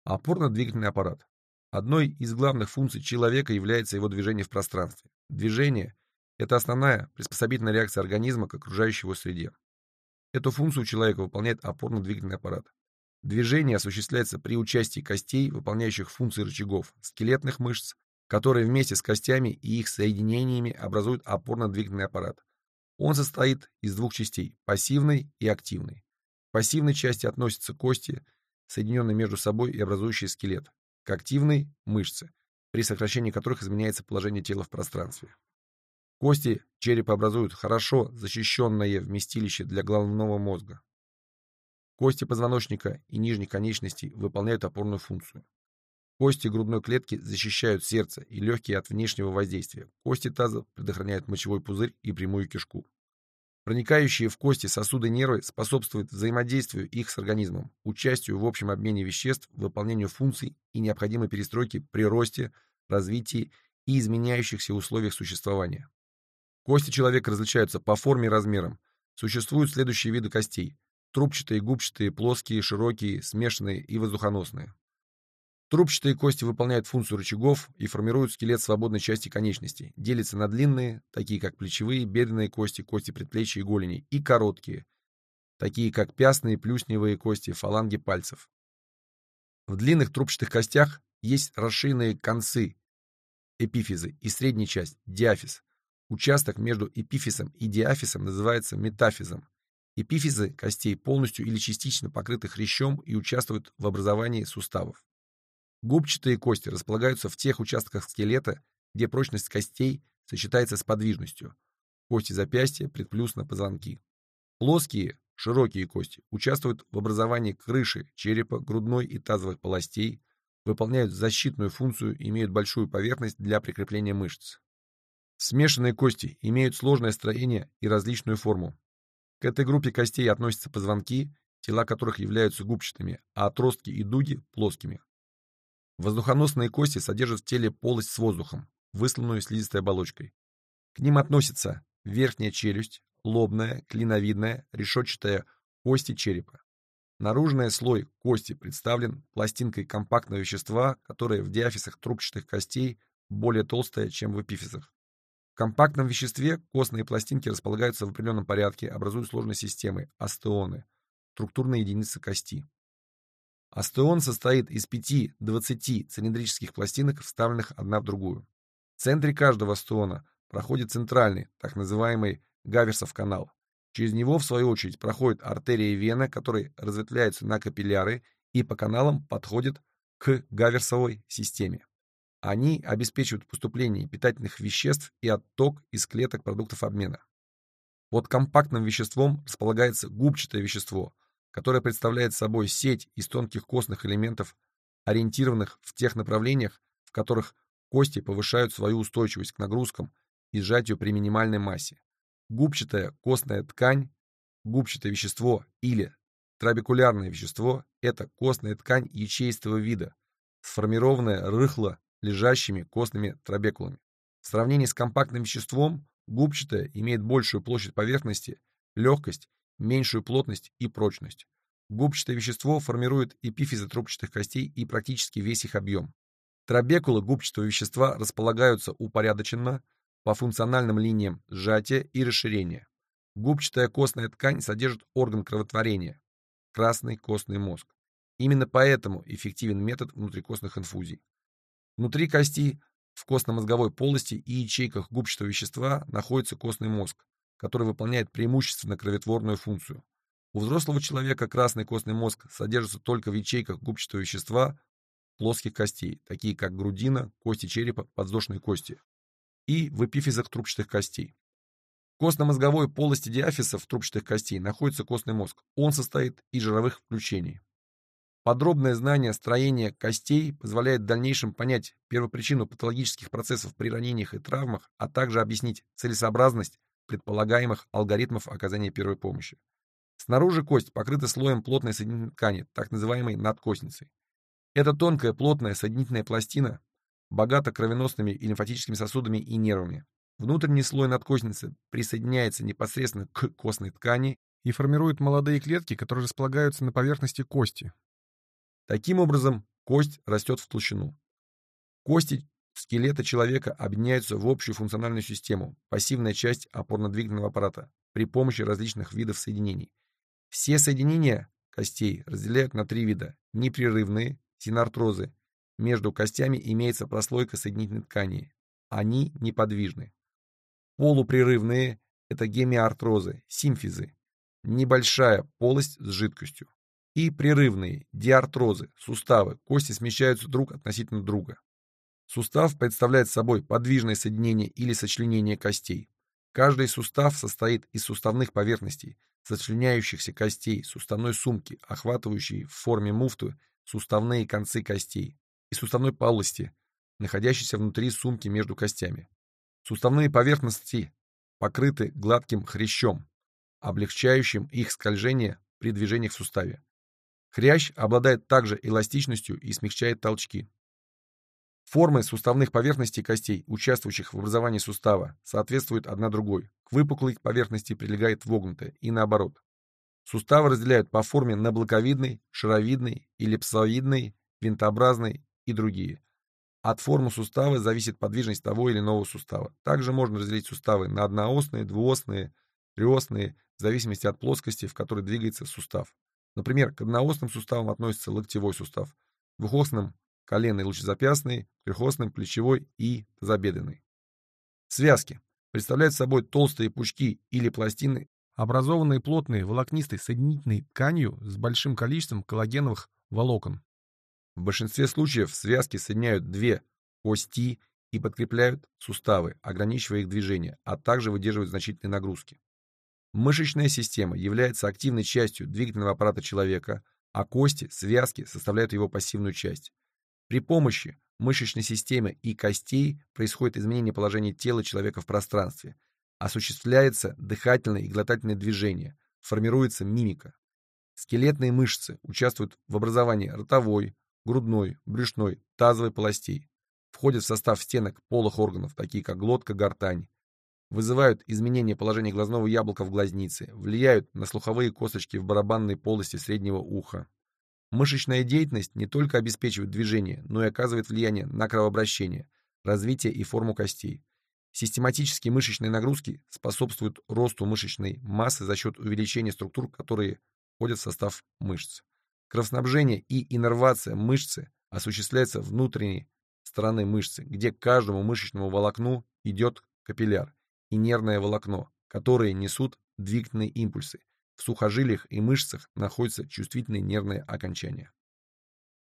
Опорно-двигательный аппарат. Одной из главных функций человека является его движение в пространстве. Движение– это основная приспособительная реакция организма к окружающей его среде. Эту функцию у человека выполняет опорно-двигательный аппарат. Движение осуществляется при участии костей, выполняющих функции рычагов, скелетных мышц, которые вместе с костями и их соединениями образуют опорно-двигательный аппарат. Он состоит из двух частей – пассивной и активной. К пассивной части относятся кости, соединенные между собой и образующие скелет. К активной – мышцы, при сокращении которых изменяется положение тела в пространстве. Кости черепа образуют хорошо защищенное вместилище для головного мозга. Кости позвоночника и нижних конечностей выполняют опорную функцию. Кости грудной клетки защищают сердце и легкие от внешнего воздействия. Кости таза предохраняют мочевой пузырь и прямую кишку. Проникающие в кости сосуды нервы способствуют взаимодействию их с организмом, участию в общем обмене веществ, выполнению функций и необходимой перестройке при росте, развитии и изменяющихся условиях существования. Кости человека различаются по форме и размерам. Существуют следующие виды костей: трубчатые, губчатые, плоские, широкие, смешанные и воздухоносные. Трубчатые кости выполняют функцию рычагов и формируют скелет свободной части конечностей. Делятся на длинные, такие как плечевые, бедренные кости, кости предплечья и голени, и короткие, такие как пястные, плюсневые кости, фаланги пальцев. В длинных трубчатых костях есть расширенные концы, эпифизы, и средняя часть, диафиз. Участок между эпифизом и диафизом называется метафизом. Эпифизы костей полностью или частично покрыты хрящом и участвуют в образовании суставов. Губчатые кости располагаются в тех участках скелета, где прочность костей сочетается с подвижностью. Кости запястья, предплюсна, позвонки. Плоские, широкие кости участвуют в образовании крыши черепа, грудной и тазовых полостей, выполняют защитную функцию и имеют большую поверхность для прикрепления мышц. Смешанные кости имеют сложное строение и различную форму. К этой группе костей относятся позвонки, тела которых являются губчатыми, а отростки и дуги – плоскими. Воздухоносные кости содержат в теле полость с воздухом, высланную слизистой оболочкой. К ним относятся верхняя челюсть, лобная, клиновидная, решетчатая кости черепа. Наружный слой кости представлен пластинкой компактного вещества, которое в диафизах трубчатых костей более толстое, чем в эпифизах. В компактном веществе костные пластинки располагаются в определенном порядке, образуя сложные системы – остеоны, структурные единицы кости. Остеон состоит из 5-20 цилиндрических пластинок, вставленных одна в другую. В центре каждого остеона проходит центральный, так называемый Гаверсов канал. Через него, в свою очередь, проходит артерия и вена, которые разветвляются на капилляры и по каналам подходят к Гаверсовой системе. Они обеспечивают поступление питательных веществ и отток из клеток продуктов обмена. Под компактным веществом располагается губчатое вещество, которое представляет собой сеть из тонких костных элементов, ориентированных в тех направлениях, в которых кости повышают свою устойчивость к нагрузкам и сжатию при минимальной массе. Губчатая костная ткань, губчатое вещество или трабекулярное вещество – это костная ткань ячеистого вида, сформированная рыхло лежащими костными трабекулами. В сравнении с компактным веществом губчатое имеет большую площадь поверхности, легкость, меньшую плотность и прочность. Губчатое вещество формирует эпифизы трубчатых костей и практически весь их объем. Трабекулы губчатого вещества располагаются упорядоченно по функциональным линиям сжатия и расширения. Губчатая костная ткань содержит орган кроветворения – красный костный мозг. Именно поэтому эффективен метод внутрикостных инфузий. Внутри кости, в костно-мозговой полости и ячейках губчатого вещества находится костный мозг, который выполняет преимущественно кроветворную функцию. У взрослого человека красный костный мозг содержится только в ячейках губчатого вещества плоских костей, такие как грудина, кости черепа, подвздошные кости, и в эпифизах трубчатых костей. В костно-мозговой полости диафизов трубчатых костей находится костный мозг. Он состоит из жировых включений. Подробное знание строения костей позволяет в дальнейшем понять первопричину патологических процессов при ранениях и травмах, а также объяснить целесообразность предполагаемых алгоритмов оказания первой помощи. Снаружи кость покрыта слоем плотной соединительной ткани, так называемой надкостницей. Эта тонкая плотная соединительная пластина богата кровеносными и лимфатическими сосудами и нервами. Внутренний слой надкостницы присоединяется непосредственно к костной ткани и формирует молодые клетки, которые располагаются на поверхности кости. Таким образом, Кость растет в толщину. Кости скелета человека объединяются в общую функциональную систему, пассивная часть опорно-двигательного аппарата, при помощи различных видов соединений. Все соединения костей разделяют на три вида: непрерывные, синартрозы. Между костями имеется прослойка соединительной ткани. Они неподвижны. Полупрерывные — это гемиартрозы, симфизы, небольшая полость с жидкостью. И прерывные диартрозы, суставы, кости смещаются друг относительно друга. Сустав представляет собой подвижное соединение или сочленение костей. Каждый сустав состоит из суставных поверхностей, сочленяющихся костей, суставной сумки, охватывающей в форме муфты суставные концы костей, и суставной полости, находящейся внутри сумки между костями. Суставные поверхности покрыты гладким хрящом, облегчающим их скольжение при движениях в суставе. Хрящ обладает также эластичностью и смягчает толчки. Формы суставных поверхностей костей, участвующих в образовании сустава, соответствуют одна другой. К выпуклой поверхности прилегает вогнутая, и наоборот. Суставы разделяют по форме на блоковидный, шаровидный, эллипсоидный, винтообразный и другие. От формы сустава зависит подвижность того или иного сустава. Также можно разделить суставы на одноосные, двуосные, триосные, в зависимости от плоскости, в которой двигается сустав. Например, к одноосным суставам относится локтевой сустав, к двухосным — коленный, лучезапястный, трехосным — плечевой и тазобедренный. Связки представляют собой толстые пучки или пластины, образованные плотной волокнистой соединительной тканью с большим количеством коллагеновых волокон. В большинстве случаев связки соединяют две кости и подкрепляют суставы, ограничивая их движение, а также выдерживают значительные нагрузки. Мышечная система является активной частью двигательного аппарата человека, а кости, связки составляют его пассивную часть. При помощи мышечной системы и костей происходит изменение положения тела человека в пространстве, осуществляется дыхательное и глотательное движение, формируется мимика. Скелетные мышцы участвуют в образовании ротовой, грудной, брюшной, тазовой полостей, входят в состав стенок полых органов, такие как глотка, гортань, вызывают изменение положения глазного яблока в глазнице, влияют на слуховые косточки в барабанной полости среднего уха. Мышечная деятельность не только обеспечивает движение, но и оказывает влияние на кровообращение, развитие и форму костей. Систематические мышечные нагрузки способствуют росту мышечной массы за счет увеличения структур, которые входят в состав мышц. Кровоснабжение и иннервация мышцы осуществляется внутренней стороны мышцы, где к каждому мышечному волокну идет капилляр и нервное волокно, которые несут двигательные импульсы. В сухожилиях и мышцах находятся чувствительные нервные окончания.